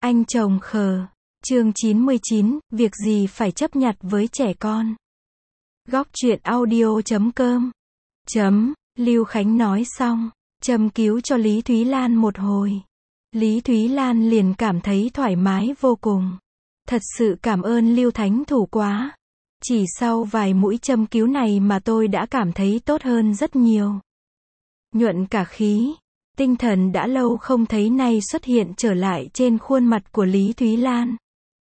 Anh chồng khờ. Chương 99, việc gì phải chấp nhặt với trẻ con. Góc truyện audio.com. Lưu Khánh nói xong, châm cứu cho Lý Thúy Lan một hồi. Lý Thúy Lan liền cảm thấy thoải mái vô cùng. Thật sự cảm ơn Lưu Thánh Thủ quá. Chỉ sau vài mũi châm cứu này mà tôi đã cảm thấy tốt hơn rất nhiều. Nhuận cả khí. Tinh thần đã lâu không thấy nay xuất hiện trở lại trên khuôn mặt của Lý Thúy Lan.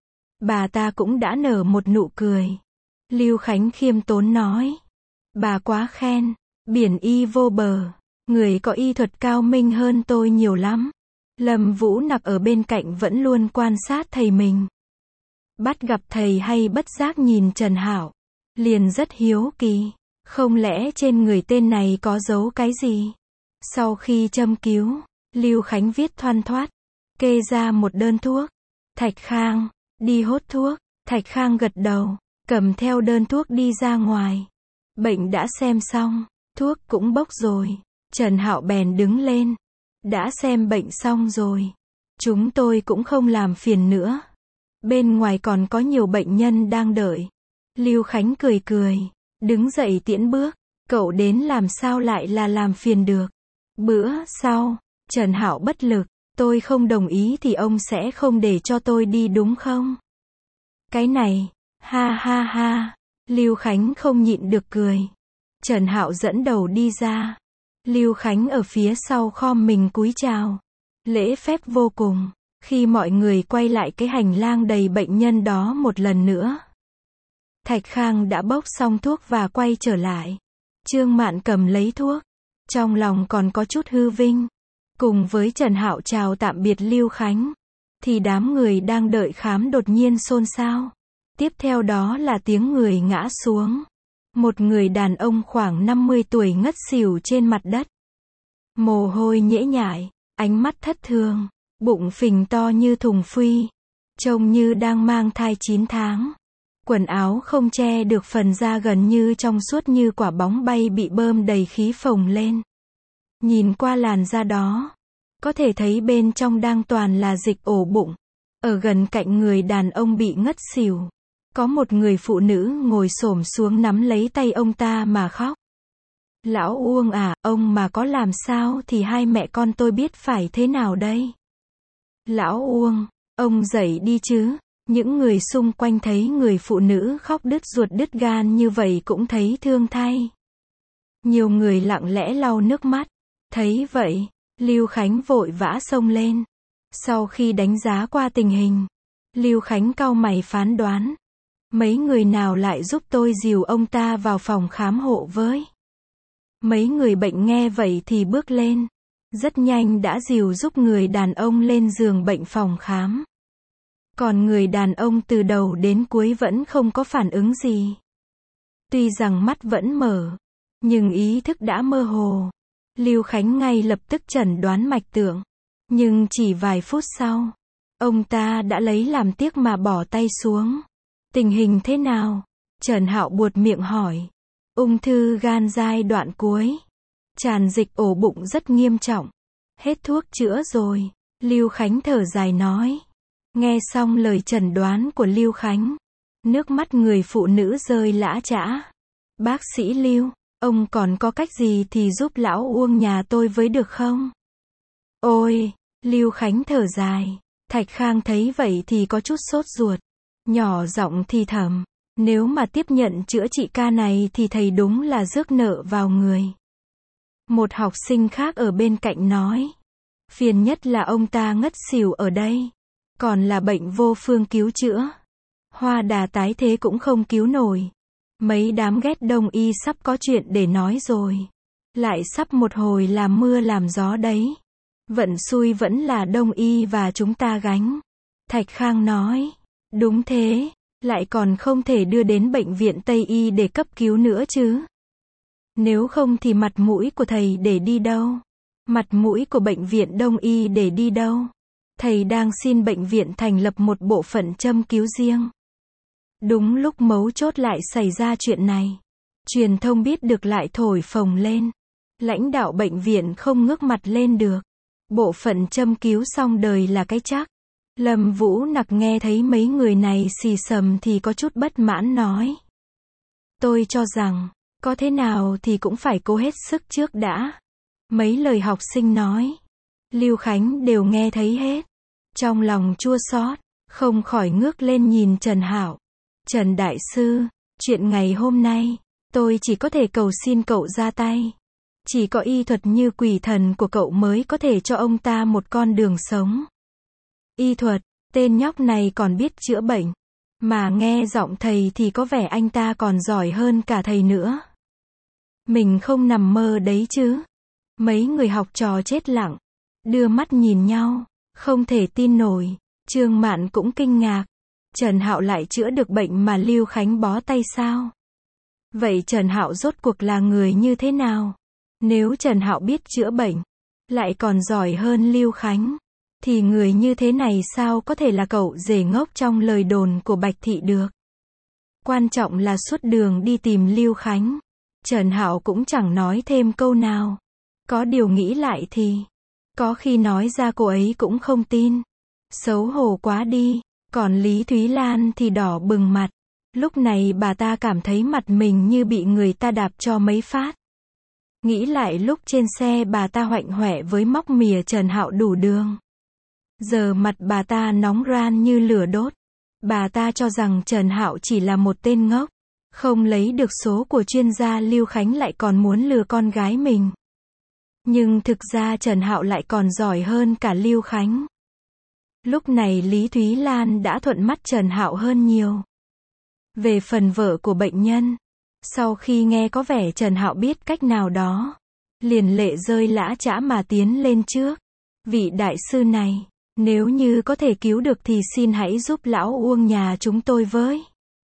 Bà ta cũng đã nở một nụ cười. Lưu Khánh khiêm tốn nói. Bà quá khen. Biển y vô bờ. Người có y thuật cao minh hơn tôi nhiều lắm. Lâm Vũ Nặc ở bên cạnh vẫn luôn quan sát thầy mình. Bắt gặp thầy hay bất giác nhìn Trần Hạo. Liền rất hiếu kỳ. Không lẽ trên người tên này có giấu cái gì? Sau khi châm cứu, Lưu Khánh viết thoăn thoắt. Kê ra một đơn thuốc. Thạch Khang, đi hốt thuốc. Thạch Khang gật đầu, cầm theo đơn thuốc đi ra ngoài. Bệnh đã xem xong, thuốc cũng bốc rồi. Trần Hạo bèn đứng lên. Đã xem bệnh xong rồi. Chúng tôi cũng không làm phiền nữa. Bên ngoài còn có nhiều bệnh nhân đang đợi. Lưu Khánh cười cười, đứng dậy tiễn bước. Cậu đến làm sao lại là làm phiền được. Bữa sau, Trần Hạo bất lực. Tôi không đồng ý thì ông sẽ không để cho tôi đi đúng không? Cái này, ha ha ha. Lưu Khánh không nhịn được cười. Trần Hạo dẫn đầu đi ra. Lưu Khánh ở phía sau khom mình cúi chào. Lễ phép vô cùng. Khi mọi người quay lại cái hành lang đầy bệnh nhân đó một lần nữa. Thạch Khang đã bốc xong thuốc và quay trở lại. Trương Mạn cầm lấy thuốc. Trong lòng còn có chút hư vinh. Cùng với Trần Hạo chào tạm biệt Lưu Khánh. Thì đám người đang đợi khám đột nhiên xôn xao. Tiếp theo đó là tiếng người ngã xuống. Một người đàn ông khoảng 50 tuổi ngất xỉu trên mặt đất. Mồ hôi nhễ nhại, ánh mắt thất thường, bụng phình to như thùng phuy. Trông như đang mang thai 9 tháng. Quần áo không che được phần da gần như trong suốt như quả bóng bay bị bơm đầy khí phồng lên. Nhìn qua làn da đó, có thể thấy bên trong đang toàn là dịch ổ bụng. Ở gần cạnh người đàn ông bị ngất xỉu, có một người phụ nữ ngồi xổm xuống nắm lấy tay ông ta mà khóc. Lão Uông à, ông mà có làm sao thì hai mẹ con tôi biết phải thế nào đây? Lão Uông, ông dậy đi chứ. Những người xung quanh thấy người phụ nữ khóc đứt ruột đứt gan như vậy cũng thấy thương thay. Nhiều người lặng lẽ lau nước mắt. Thấy vậy, Lưu Khánh vội vã xông lên. Sau khi đánh giá qua tình hình, Lưu Khánh cau mày phán đoán. Mấy người nào lại giúp tôi dìu ông ta vào phòng khám hộ với? Mấy người bệnh nghe vậy thì bước lên. Rất nhanh đã dìu giúp người đàn ông lên giường bệnh phòng khám. Còn người đàn ông từ đầu đến cuối vẫn không có phản ứng gì. Tuy rằng mắt vẫn mở, nhưng ý thức đã mơ hồ. Lưu Khánh ngay lập tức chẩn đoán mạch tượng. Nhưng chỉ vài phút sau, ông ta đã lấy làm tiếc mà bỏ tay xuống. Tình hình thế nào? Trần Hạo buột miệng hỏi. Ung thư gan giai đoạn cuối. Tràn dịch ổ bụng rất nghiêm trọng. Hết thuốc chữa rồi. Lưu Khánh thở dài nói. Nghe xong lời chẩn đoán của Lưu Khánh, nước mắt người phụ nữ rơi lã chã. Bác sĩ Lưu, ông còn có cách gì thì giúp lão Uông nhà tôi với được không? Ôi, Lưu Khánh thở dài. Thạch Khang thấy vậy thì có chút sốt ruột. Nhỏ giọng thì thầm. Nếu mà tiếp nhận chữa trị ca này thì thầy đúng là rước nợ vào người. Một học sinh khác ở bên cạnh nói. Phiền nhất là ông ta ngất xỉu ở đây. Còn là bệnh vô phương cứu chữa. Hoa đà tái thế cũng không cứu nổi. Mấy đám ghét đông y sắp có chuyện để nói rồi. Lại sắp một hồi làm mưa làm gió đấy. Vận xui vẫn là đông y và chúng ta gánh. Thạch Khang nói. Đúng thế, lại còn không thể đưa đến bệnh viện Tây Y để cấp cứu nữa chứ. Nếu không thì mặt mũi của thầy để đi đâu? Mặt mũi của bệnh viện Đông Y để đi đâu? Thầy đang xin bệnh viện thành lập một bộ phận châm cứu riêng. Đúng lúc mấu chốt lại xảy ra chuyện này. Truyền thông biết được lại thổi phồng lên. Lãnh đạo bệnh viện không ngước mặt lên được. Bộ phận châm cứu xong đời là cái chắc. Lâm Vũ Nặc nghe thấy mấy người này xì xầm thì có chút bất mãn nói. Tôi cho rằng, có thế nào thì cũng phải cố hết sức trước đã. Mấy lời học sinh nói, Lưu Khánh đều nghe thấy hết. Trong lòng chua xót, không khỏi ngước lên nhìn Trần Hạo. Trần Đại Sư, chuyện ngày hôm nay, tôi chỉ có thể cầu xin cậu ra tay. Chỉ có y thuật như quỷ thần của cậu mới có thể cho ông ta một con đường sống. Y thuật, tên nhóc này còn biết chữa bệnh. Mà nghe giọng thầy thì có vẻ anh ta còn giỏi hơn cả thầy nữa. Mình không nằm mơ đấy chứ. Mấy người học trò chết lặng, đưa mắt nhìn nhau, không thể tin nổi. Trương Mạn cũng kinh ngạc. Trần Hạo lại chữa được bệnh mà Lưu Khánh bó tay sao? Vậy Trần Hạo rốt cuộc là người như thế nào? Nếu Trần Hạo biết chữa bệnh, lại còn giỏi hơn Lưu Khánh, thì người như thế này sao có thể là cậu rể ngốc trong lời đồn của Bạch Thị được? Quan trọng là suốt đường đi tìm Lưu Khánh, Trần Hạo cũng chẳng nói thêm câu nào. Có điều nghĩ lại thì, có khi nói ra cô ấy cũng không tin. Xấu hổ quá đi. Còn Lý Thúy Lan thì đỏ bừng mặt. Lúc này bà ta cảm thấy mặt mình như bị người ta đạp cho mấy phát. Nghĩ lại lúc trên xe bà ta hoạnh hoẹ với móc mìa Trần Hạo đủ đường. Giờ mặt bà ta nóng ran như lửa đốt. Bà ta cho rằng Trần Hạo chỉ là một tên ngốc, không lấy được số của chuyên gia Lưu Khánh lại còn muốn lừa con gái mình. Nhưng thực ra Trần Hạo lại còn giỏi hơn cả Lưu Khánh. Lúc này Lý Thúy Lan đã thuận mắt Trần Hạo hơn nhiều. Về phần vợ của bệnh nhân, sau khi nghe có vẻ Trần Hạo biết cách nào đó, liền lệ rơi lã chã mà tiến lên trước. Vị đại sư này, nếu như có thể cứu được thì xin hãy giúp lão Uông nhà chúng tôi với.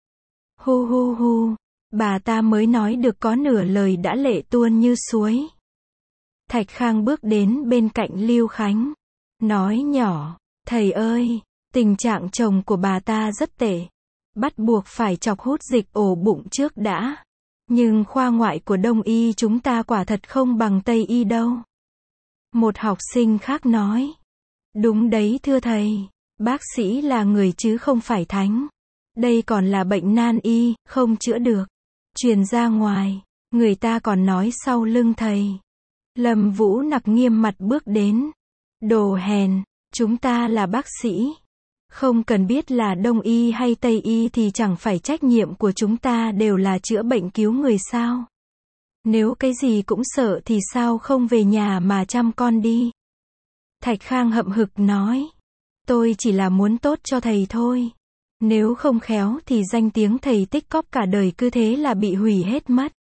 Hu hu hu, bà ta mới nói được có nửa lời đã lệ tuôn như suối. Thạch Khang bước đến bên cạnh Lưu Khánh, nói nhỏ. Thầy ơi, tình trạng chồng của bà ta rất tệ. Bắt buộc phải chọc hút dịch ổ bụng trước đã. Nhưng khoa ngoại của Đông y chúng ta quả thật không bằng Tây y đâu. Một học sinh khác nói. Đúng đấy thưa thầy, bác sĩ là người chứ không phải thánh. Đây còn là bệnh nan y, không chữa được. Truyền ra ngoài, người ta còn nói sau lưng thầy. Lâm Vũ Nặc nghiêm mặt bước đến. Đồ hèn. Chúng ta là bác sĩ. Không cần biết là Đông y hay Tây y thì chẳng phải trách nhiệm của chúng ta đều là chữa bệnh cứu người sao? Nếu cái gì cũng sợ thì sao không về nhà mà chăm con đi? Thạch Khang hậm hực nói. Tôi chỉ là muốn tốt cho thầy thôi. Nếu không khéo thì danh tiếng thầy tích cóp cả đời cứ thế là bị hủy hết mất.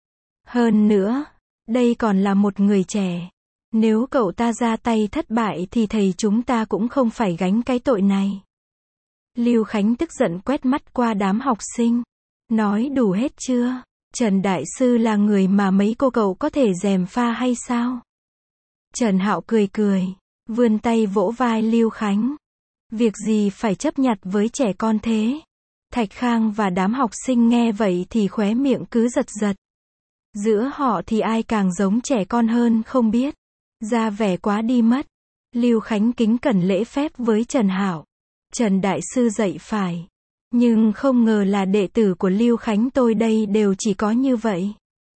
Hơn nữa, đây còn là một người trẻ. Nếu cậu ta ra tay thất bại thì thầy chúng ta cũng không phải gánh cái tội này. Lưu Khánh tức giận quét mắt qua đám học sinh. Nói đủ hết chưa? Trần Đại Sư là người mà mấy cô cậu có thể gièm pha hay sao? Trần Hạo cười cười, vươn tay vỗ vai Lưu Khánh. Việc gì phải chấp nhặt với trẻ con thế? Thạch Khang và đám học sinh nghe vậy thì khóe miệng cứ giật giật. Giữa họ thì ai càng giống trẻ con hơn không biết. Ra vẻ quá đi mất. Lưu Khánh kính cẩn lễ phép với Trần Hạo. Trần Đại Sư dạy phải. Nhưng không ngờ là đệ tử của Lưu Khánh tôi đây đều chỉ có như vậy.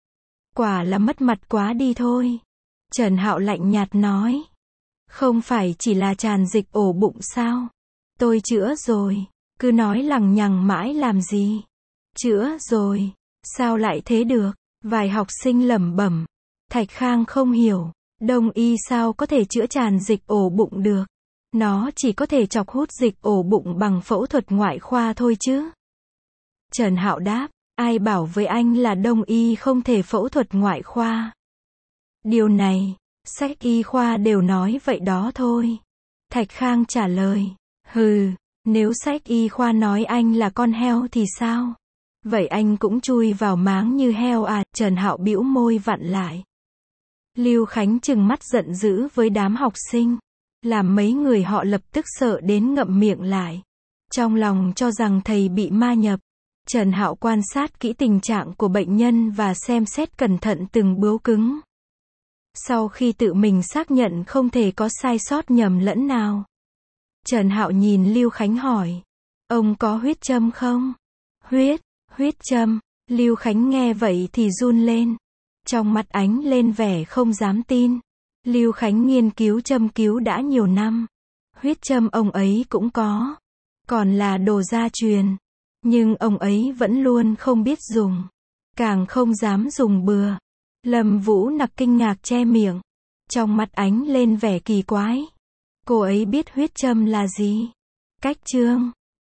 Quả là mất mặt quá đi thôi. Trần Hạo lạnh nhạt nói. Không phải chỉ là tràn dịch ổ bụng sao? Tôi chữa rồi. Cứ nói lằng nhằng mãi làm gì? Chữa rồi. Sao lại thế được? Vài học sinh lẩm bẩm. Thạch Khang không hiểu. Đông y sao có thể chữa tràn dịch ổ bụng được? Nó chỉ có thể chọc hút dịch ổ bụng bằng phẫu thuật ngoại khoa thôi chứ. Trần Hạo đáp, ai bảo với anh là Đông y không thể phẫu thuật ngoại khoa? Điều này, sách y khoa đều nói vậy đó thôi. Thạch Khang trả lời, hừ, nếu sách y khoa nói anh là con heo thì sao? Vậy anh cũng chui vào máng như heo à? Trần Hạo bĩu môi vặn lại. Lưu Khánh trừng mắt giận dữ với đám học sinh, làm mấy người họ lập tức sợ đến ngậm miệng lại. Trong lòng cho rằng thầy bị ma nhập. Trần Hạo quan sát kỹ tình trạng của bệnh nhân và xem xét cẩn thận từng bướu cứng. Sau khi tự mình xác nhận không thể có sai sót nhầm lẫn nào, Trần Hạo nhìn Lưu Khánh hỏi. Ông có huyết châm không? Huyết châm. Lưu Khánh nghe vậy thì run lên. Trong mắt ánh lên vẻ không dám tin. Lưu Khánh nghiên cứu châm cứu đã nhiều năm. Huyết châm ông ấy cũng có. Còn là đồ gia truyền. Nhưng ông ấy vẫn luôn không biết dùng. Càng không dám dùng bừa. Lâm Vũ Nặc kinh ngạc che miệng. Trong mắt ánh lên vẻ kỳ quái. Cô ấy biết huyết châm là gì? Cách chương